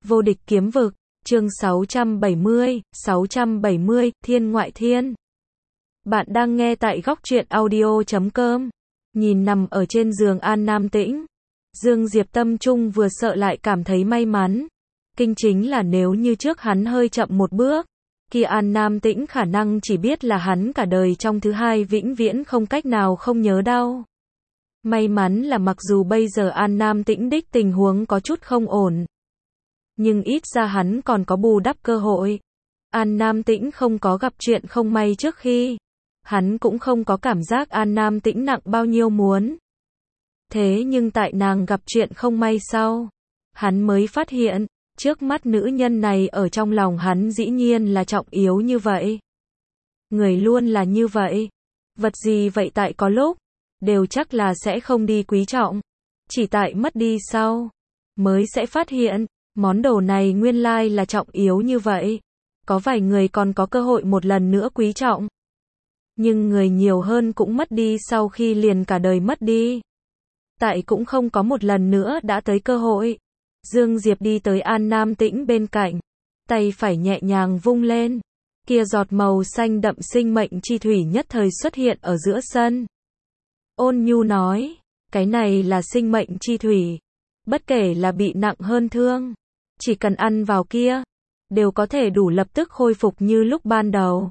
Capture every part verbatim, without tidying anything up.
Vô địch kiếm vực, chương sáu trăm bảy mươi, sáu trăm bảy mươi, Thiên ngoại thiên. Bạn đang nghe tại góc truyện audio chấm com. Nhìn nằm ở trên giường An Nam Tĩnh, Dương Diệp tâm trung vừa sợ lại cảm thấy may mắn. Kinh chính là nếu như trước hắn hơi chậm một bước, kia An Nam Tĩnh khả năng chỉ biết là hắn cả đời trong thứ hai vĩnh viễn không cách nào không nhớ đau. May mắn là mặc dù bây giờ An Nam Tĩnh đích tình huống có chút không ổn, nhưng ít ra hắn còn có bù đắp cơ hội. An Nam Tĩnh không có gặp chuyện không may trước khi, hắn cũng không có cảm giác An Nam Tĩnh nặng bao nhiêu muốn. Thế nhưng tại nàng gặp chuyện không may sau, hắn mới phát hiện, trước mắt nữ nhân này ở trong lòng hắn dĩ nhiên là trọng yếu như vậy. Người luôn là như vậy. Vật gì vậy tại có lúc, đều chắc là sẽ không đi quý trọng. Chỉ tại mất đi sau, mới sẽ phát hiện, món đồ này nguyên lai là trọng yếu như vậy. Có vài người còn có cơ hội một lần nữa quý trọng. Nhưng người nhiều hơn cũng mất đi sau khi liền cả đời mất đi. Tại cũng không có một lần nữa đã tới cơ hội. Dương Diệp đi tới An Nam Tĩnh bên cạnh, tay phải nhẹ nhàng vung lên, kia giọt màu xanh đậm sinh mệnh chi thủy nhất thời xuất hiện ở giữa sân. Ôn nhu nói, cái này là sinh mệnh chi thủy, bất kể là bị nặng hơn thương, chỉ cần ăn vào kia, đều có thể đủ lập tức khôi phục như lúc ban đầu.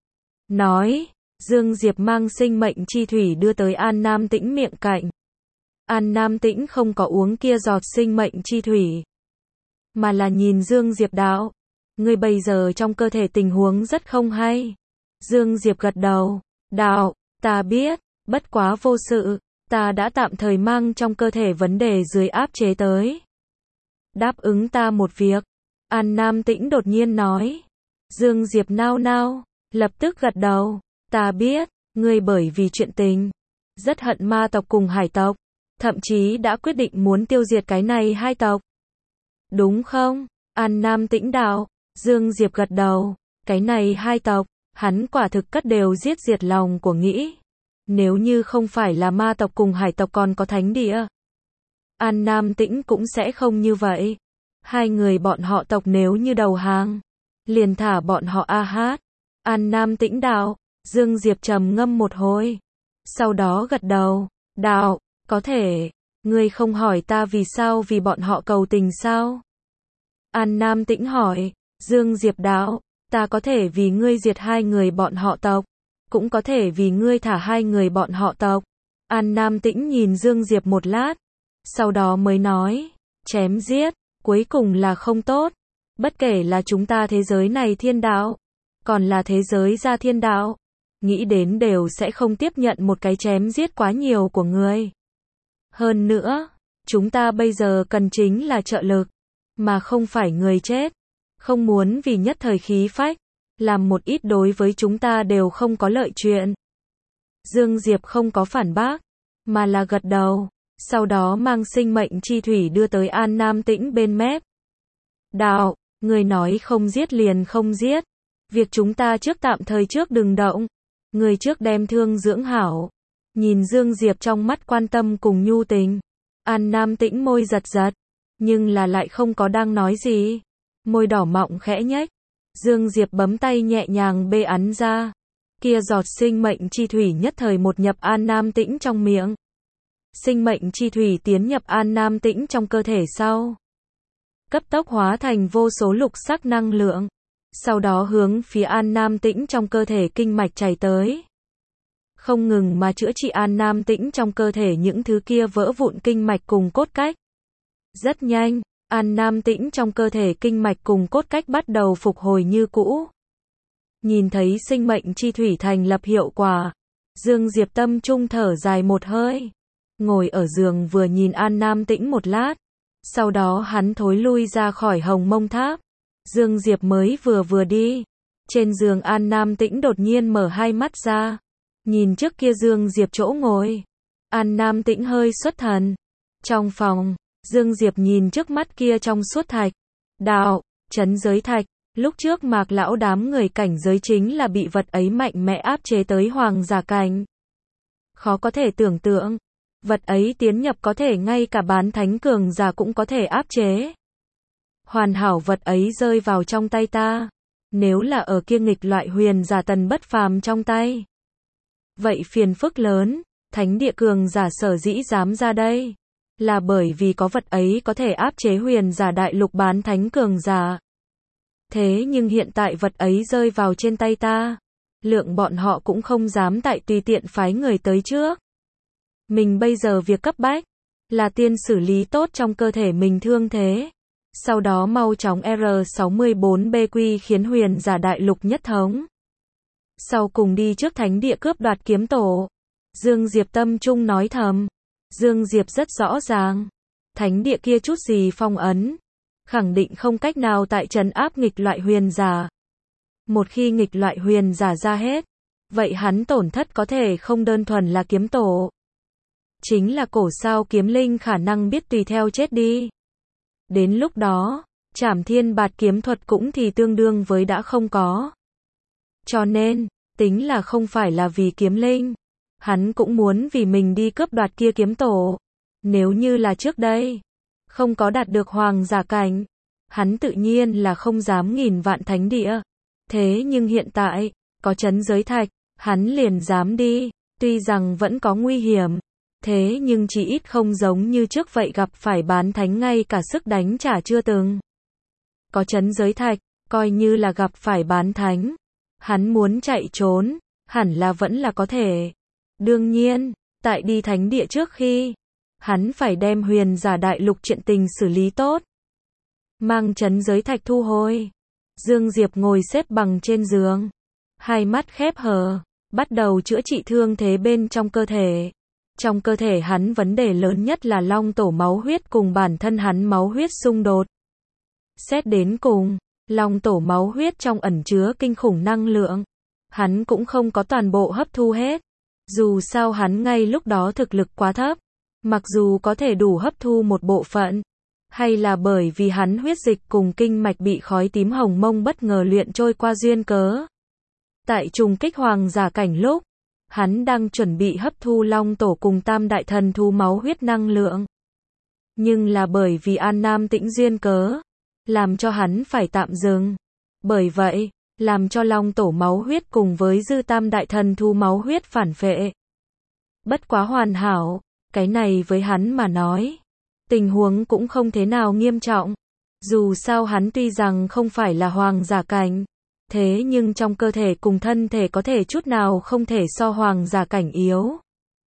Nói, Dương Diệp mang sinh mệnh chi thủy đưa tới An Nam Tĩnh miệng cạnh. An Nam Tĩnh không có uống kia giọt sinh mệnh chi thủy, mà là nhìn Dương Diệp đạo, ngươi bây giờ trong cơ thể tình huống rất không hay. Dương Diệp gật đầu, đạo, ta biết, bất quá vô sự, ta đã tạm thời mang trong cơ thể vấn đề dưới áp chế tới. Đáp ứng ta một việc. An Nam Tĩnh đột nhiên nói. Dương Diệp nao nao, lập tức gật đầu, ta biết, ngươi bởi vì chuyện tình, rất hận ma tộc cùng hải tộc, thậm chí đã quyết định muốn tiêu diệt cái này hai tộc. Đúng không? An Nam Tĩnh đạo. Dương Diệp gật đầu, cái này hai tộc, hắn quả thực cất đều giết diệt lòng của nghĩ. Nếu như không phải là ma tộc cùng hải tộc còn có thánh địa, An Nam Tĩnh cũng sẽ không như vậy. Hai người bọn họ tộc nếu như đầu hàng, liền thả bọn họ a hát. An Nam Tĩnh đạo. Dương Diệp trầm ngâm một hồi, sau đó gật đầu, đạo, có thể, ngươi không hỏi ta vì sao vì bọn họ cầu tình sao? An Nam Tĩnh hỏi. Dương Diệp đạo, ta có thể vì ngươi diệt hai người bọn họ tộc, cũng có thể vì ngươi thả hai người bọn họ tộc. An Nam Tĩnh nhìn Dương Diệp một lát, sau đó mới nói, chém giết, cuối cùng là không tốt. Bất kể là chúng ta thế giới này thiên đạo, còn là thế giới ra thiên đạo, nghĩ đến đều sẽ không tiếp nhận một cái chém giết quá nhiều của ngươi. Hơn nữa, chúng ta bây giờ cần chính là trợ lực, mà không phải người chết. Không muốn vì nhất thời khí phách, làm một ít đối với chúng ta đều không có lợi chuyện. Dương Diệp không có phản bác, mà là gật đầu, sau đó mang sinh mệnh chi thủy đưa tới An Nam Tĩnh bên mép. Đạo, người nói không giết liền không giết, việc chúng ta trước tạm thời trước đừng động, người trước đem thương dưỡng hảo. Nhìn Dương Diệp trong mắt quan tâm cùng nhu tình, An Nam Tĩnh môi giật giật, nhưng là lại không có đang nói gì. Môi đỏ mọng khẽ nhếch, Dương Diệp bấm tay nhẹ nhàng bê ắn ra, kia giọt sinh mệnh chi thủy nhất thời một nhập An Nam Tĩnh trong miệng. Sinh mệnh chi thủy tiến nhập An Nam Tĩnh trong cơ thể sau, cấp tốc hóa thành vô số lục sắc năng lượng, sau đó hướng phía An Nam Tĩnh trong cơ thể kinh mạch chảy tới. Không ngừng mà chữa trị An Nam Tĩnh trong cơ thể những thứ kia vỡ vụn kinh mạch cùng cốt cách. Rất nhanh, An Nam Tĩnh trong cơ thể kinh mạch cùng cốt cách bắt đầu phục hồi như cũ. Nhìn thấy sinh mệnh chi thủy thành lập hiệu quả, Dương Diệp tâm trung thở dài một hơi, ngồi ở giường vừa nhìn An Nam Tĩnh một lát, sau đó hắn thối lui ra khỏi Hồng Mông Tháp. Dương Diệp mới vừa vừa đi, trên giường An Nam Tĩnh đột nhiên mở hai mắt ra, nhìn trước kia Dương Diệp chỗ ngồi. An Nam Tĩnh hơi xuất thần. Trong phòng, Dương Diệp nhìn trước mắt kia trong suốt thạch, đạo, trấn giới thạch, lúc trước Mạc lão đám người cảnh giới chính là bị vật ấy mạnh mẽ áp chế tới hoàng giả cảnh. Khó có thể tưởng tượng, vật ấy tiến nhập có thể ngay cả bán thánh cường giả cũng có thể áp chế. hoàn hảo vật ấy rơi vào trong tay ta. Nếu là ở kia nghịch loại huyền giả Tần Bất Phàm trong tay, vậy phiền phức lớn. Thánh địa cường giả sở dĩ dám ra đây, là bởi vì có vật ấy có thể áp chế huyền giả đại lục bán thánh cường giả. Thế nhưng hiện tại vật ấy rơi vào trên tay ta, lượng bọn họ cũng không dám tại tùy tiện phái người tới trước. Mình bây giờ việc cấp bách, là tiên xử lý tốt trong cơ thể mình thương thế. Sau đó mau chóng R sáu mươi bốn B Q khiến huyền giả đại lục nhất thống. Sau cùng đi trước thánh địa cướp đoạt kiếm tổ. Dương Diệp tâm trung nói thầm. Dương Diệp rất rõ ràng. Thánh địa kia chút gì phong ấn, khẳng định không cách nào tại trấn áp nghịch loại huyền giả. Một khi nghịch loại huyền giả ra hết, vậy hắn tổn thất có thể không đơn thuần là kiếm tổ. Chính là cổ sao kiếm linh khả năng biết tùy theo chết đi. Đến lúc đó, Trảm Thiên Bạt kiếm thuật cũng thì tương đương với đã không có. Cho nên, tính là không phải là vì kiếm linh, hắn cũng muốn vì mình đi cướp đoạt kia kiếm tổ. Nếu như là trước đây, không có đạt được hoàng giả cảnh, hắn tự nhiên là không dám nghìn vạn thánh địa. Thế nhưng hiện tại, có trấn giới thạch, hắn liền dám đi, tuy rằng vẫn có nguy hiểm. Thế nhưng chỉ ít không giống như trước vậy gặp phải bán thánh ngay cả sức đánh trả chưa từng. Có trấn giới thạch, coi như là gặp phải bán thánh, hắn muốn chạy trốn, hẳn là vẫn là có thể. Đương nhiên, tại đi thánh địa trước khi, hắn phải đem huyền giả đại lục chuyện tình xử lý tốt. Mang trấn giới thạch thu hồi. Dương Diệp ngồi xếp bằng trên giường, hai mắt khép hờ, bắt đầu chữa trị thương thế bên trong cơ thể. Trong cơ thể hắn vấn đề lớn nhất là long tổ máu huyết cùng bản thân hắn máu huyết xung đột. Xét đến cùng, long tổ máu huyết trong ẩn chứa kinh khủng năng lượng. Hắn cũng không có toàn bộ hấp thu hết. Dù sao hắn ngay lúc đó thực lực quá thấp. Mặc dù có thể đủ hấp thu một bộ phận. Hay là bởi vì hắn huyết dịch cùng kinh mạch bị khói tím hồng mông bất ngờ luyện trôi qua duyên cớ. Tại trùng kích hoàng giả cảnh lúc, hắn đang chuẩn bị hấp thu long tổ cùng tam đại thần thú máu huyết năng lượng. Nhưng là bởi vì An Nam Tĩnh duyên cớ, làm cho hắn phải tạm dừng. Bởi vậy, làm cho long tổ máu huyết cùng với dư tam đại thần thú máu huyết phản phệ. Bất quá hoàn hảo, cái này với hắn mà nói, tình huống cũng không thế nào nghiêm trọng. Dù sao hắn tuy rằng không phải là hoàng giả cảnh, thế nhưng trong cơ thể cùng thân thể có thể chút nào không thể so hoàng giả cảnh yếu.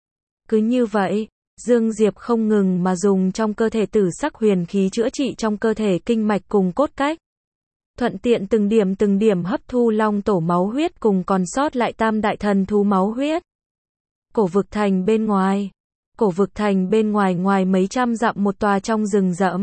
Cứ như vậy, Dương Diệp không ngừng mà dùng trong cơ thể tử sắc huyền khí chữa trị trong cơ thể kinh mạch cùng cốt cách. Thuận tiện từng điểm từng điểm hấp thu long tổ máu huyết cùng còn sót lại tam đại thần thú máu huyết. Cổ vực thành bên ngoài. Cổ vực thành bên ngoài ngoài mấy trăm dặm một tòa trong rừng rậm.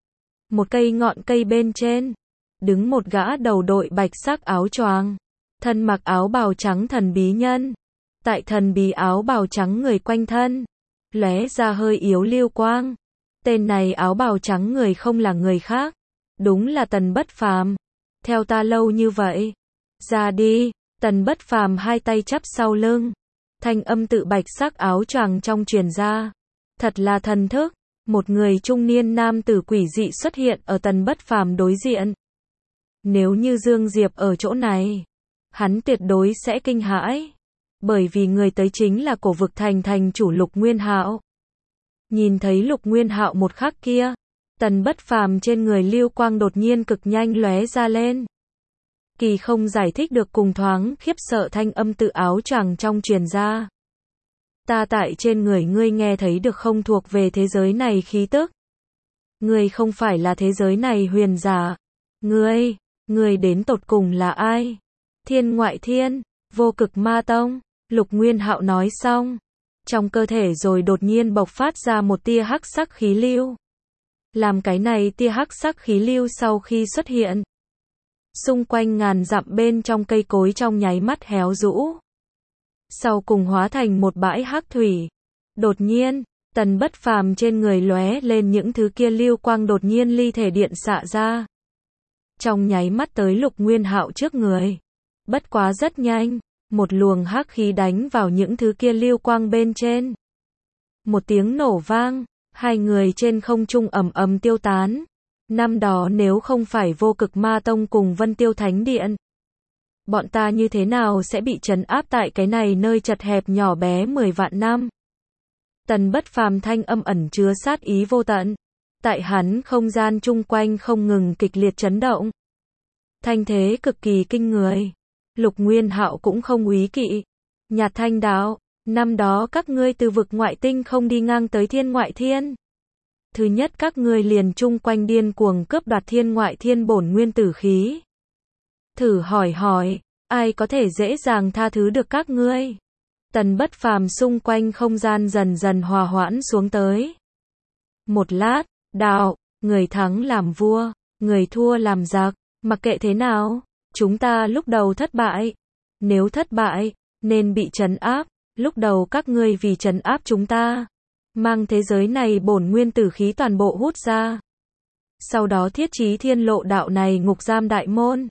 Một cây ngọn cây bên trên, đứng một gã đầu đội bạch sắc áo choàng, thân mặc áo bào trắng thần bí nhân. Tại thần bí áo bào trắng người quanh thân, lóe ra hơi yếu lưu quang. Tên này áo bào trắng người không là người khác, đúng là Tần Bất Phàm. Theo ta lâu như vậy, ra đi. Tần Bất Phàm hai tay chắp sau lưng, thanh âm tự bạch sắc áo choàng trong truyền ra. Thật là thần thức. Một người trung niên nam tử quỷ dị xuất hiện ở Tần Bất Phàm đối diện. Nếu như Dương Diệp ở chỗ này, hắn tuyệt đối sẽ kinh hãi. Bởi vì người tới chính là cổ vực thành thành chủ Lục Nguyên Hạo. Nhìn thấy Lục Nguyên Hạo một khắc kia, Tần Bất Phàm trên người lưu quang đột nhiên cực nhanh lóe ra lên. Kỳ không giải thích được cùng thoáng khiếp sợ thanh âm tự áo choàng trong truyền ra. Ta tại trên người ngươi nghe thấy được không thuộc về thế giới này khí tức. Ngươi không phải là thế giới này huyền giả. Ngươi, ngươi đến tột cùng là ai? Thiên Ngoại Thiên, Vô Cực Ma Tông. Lục Nguyên Hạo nói xong, trong cơ thể rồi đột nhiên bộc phát ra một tia hắc sắc khí lưu. Làm cái này tia hắc sắc khí lưu sau khi xuất hiện, xung quanh ngàn dặm bên trong cây cối trong nháy mắt héo rũ. Sau cùng hóa thành một bãi hắc thủy. Đột nhiên, Tần Bất Phàm trên người lóe lên những thứ kia lưu quang đột nhiên ly thể điện xạ ra. Trong nháy mắt tới Lục Nguyên Hạo trước người. Bất quá rất nhanh, một luồng hắc khí đánh vào những thứ kia lưu quang bên trên. Một tiếng nổ vang, hai người trên không trung ầm ầm tiêu tán. Năm đó nếu không phải Vô Cực Ma Tông cùng Vân Tiêu Thánh Điện, bọn ta như thế nào sẽ bị trấn áp tại cái này nơi chật hẹp nhỏ bé mười vạn năm. Tần Bất Phàm thanh âm ẩn chứa sát ý vô tận. Tại hắn không gian chung quanh không ngừng kịch liệt chấn động. Thanh thế cực kỳ kinh người. Lục Nguyên Hạo cũng không úy kỵ. Nhạt Thanh đạo, năm đó các ngươi từ vực ngoại tinh không đi ngang tới thiên ngoại thiên. Thứ nhất các ngươi liền chung quanh điên cuồng cướp đoạt thiên ngoại thiên bổn nguyên tử khí. Thử hỏi hỏi, ai có thể dễ dàng tha thứ được các ngươi? Tần Bất Phàm xung quanh không gian dần dần hòa hoãn xuống tới. Một lát, đạo, người thắng làm vua, người thua làm giặc, mặc kệ thế nào, chúng ta lúc đầu thất bại. Nếu thất bại, nên bị trấn áp, lúc đầu các ngươi vì trấn áp chúng ta, mang thế giới này bổn nguyên tử khí toàn bộ hút ra. Sau đó thiết trí thiên lộ đạo này ngục giam đại môn.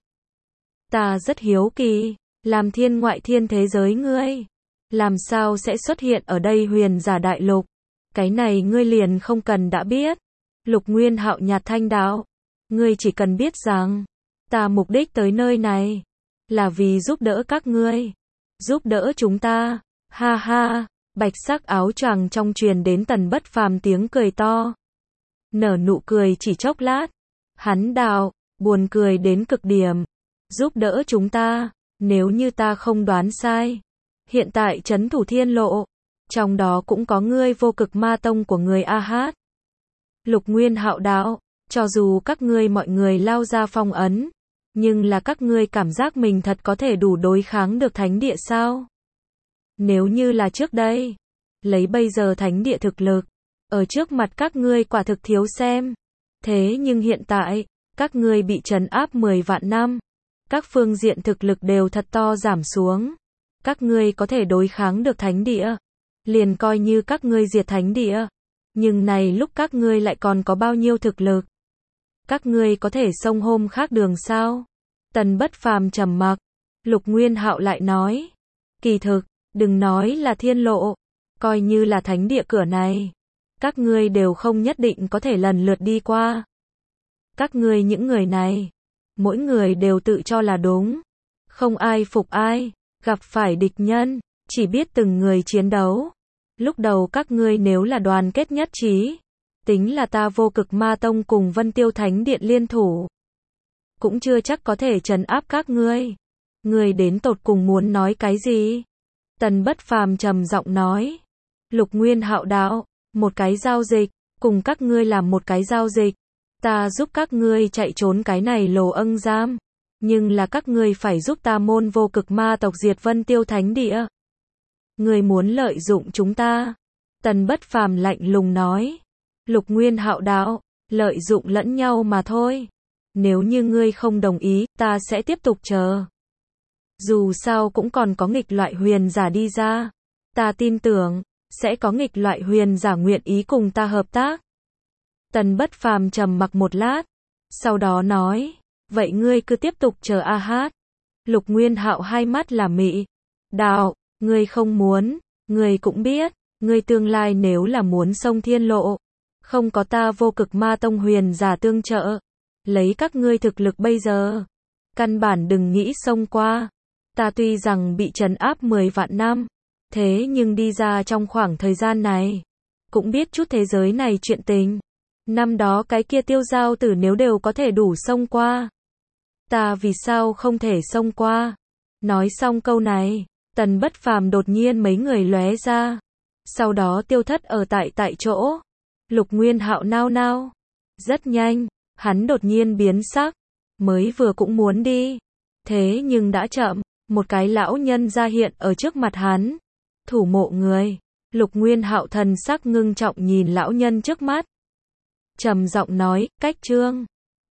Ta rất hiếu kỳ, làm thiên ngoại thiên thế giới ngươi, làm sao sẽ xuất hiện ở đây huyền giả đại lục? Cái này ngươi liền không cần đã biết. Lục Nguyên Hạo nhạt thanh đạo, ngươi chỉ cần biết rằng, ta mục đích tới nơi này, là vì giúp đỡ các ngươi, giúp đỡ chúng ta, ha ha, bạch sắc áo choàng trong truyền đến Tần Bất Phàm tiếng cười to. Nở nụ cười chỉ chốc lát, hắn đạo, buồn cười đến cực điểm, giúp đỡ chúng ta, nếu như ta không đoán sai, hiện tại trấn thủ thiên lộ, trong đó cũng có ngươi Vô Cực Ma Tông của người A Hát. Lục Nguyên Hạo đạo, cho dù các ngươi mọi người lao ra phong ấn, nhưng là các ngươi cảm giác mình thật có thể đủ đối kháng được thánh địa sao? Nếu như là trước đây, lấy bây giờ thánh địa thực lực, ở trước mặt các ngươi quả thực thiếu xem. Thế nhưng hiện tại, các ngươi bị trấn áp mười vạn năm, các phương diện thực lực đều thật to giảm xuống. Các ngươi có thể đối kháng được thánh địa, liền coi như các ngươi diệt thánh địa. Nhưng này lúc các ngươi lại còn có bao nhiêu thực lực? Các ngươi có thể xông hôm khác đường sao? Tần Bất Phàm trầm mặc. Lục Nguyên Hạo lại nói, kỳ thực, đừng nói là thiên lộ, coi như là thánh địa cửa này, các ngươi đều không nhất định có thể lần lượt đi qua. Các ngươi những người này, mỗi người đều tự cho là đúng, không ai phục ai, gặp phải địch nhân, chỉ biết từng người chiến đấu. Lúc đầu các ngươi nếu là đoàn kết nhất trí, tính là ta Vô Cực Ma Tông cùng Vân Tiêu Thánh Điện liên thủ, cũng chưa chắc có thể trấn áp các ngươi. Ngươi đến tột cùng muốn nói cái gì? Tần Bất Phàm trầm giọng nói. Lục Nguyên Hạo đạo, một cái giao dịch, cùng các ngươi làm một cái giao dịch. Ta giúp các ngươi chạy trốn cái này lồ âng giam, nhưng là các ngươi phải giúp ta môn Vô Cực Ma tộc diệt Vân Tiêu Thánh Địa. Ngươi muốn lợi dụng chúng ta? Tần Bất Phàm lạnh lùng nói. Lục Nguyên Hạo đạo, lợi dụng lẫn nhau mà thôi. Nếu như ngươi không đồng ý, ta sẽ tiếp tục chờ. Dù sao cũng còn có nghịch loại huyền giả đi ra. Ta tin tưởng, sẽ có nghịch loại huyền giả nguyện ý cùng ta hợp tác. Tần Bất Phàm trầm mặc một lát, sau đó nói, vậy ngươi cứ tiếp tục chờ A Hát. Lục Nguyên Hạo hai mắt là mị. Đạo, ngươi không muốn, ngươi cũng biết, ngươi tương lai nếu là muốn xông thiên lộ, không có ta Vô Cực Ma Tông huyền giả tương trợ, lấy các ngươi thực lực bây giờ, căn bản đừng nghĩ xông qua. Ta tuy rằng bị trấn áp mười vạn năm, thế nhưng đi ra trong khoảng thời gian này, cũng biết chút thế giới này chuyện tình. Năm đó cái kia Tiêu Giao Tử nếu đều có thể đủ xông qua, ta vì sao không thể xông qua? Nói xong câu này, Tần Bất Phàm đột nhiên mấy người lóe ra, sau đó tiêu thất ở tại tại chỗ. Lục Nguyên Hạo nao nao, rất nhanh, hắn đột nhiên biến sắc, mới vừa cũng muốn đi, thế nhưng đã chậm, một cái lão nhân ra hiện ở trước mặt hắn. Thủ mộ người. Lục Nguyên Hạo thần sắc ngưng trọng nhìn lão nhân trước mắt, trầm giọng nói, cách trương.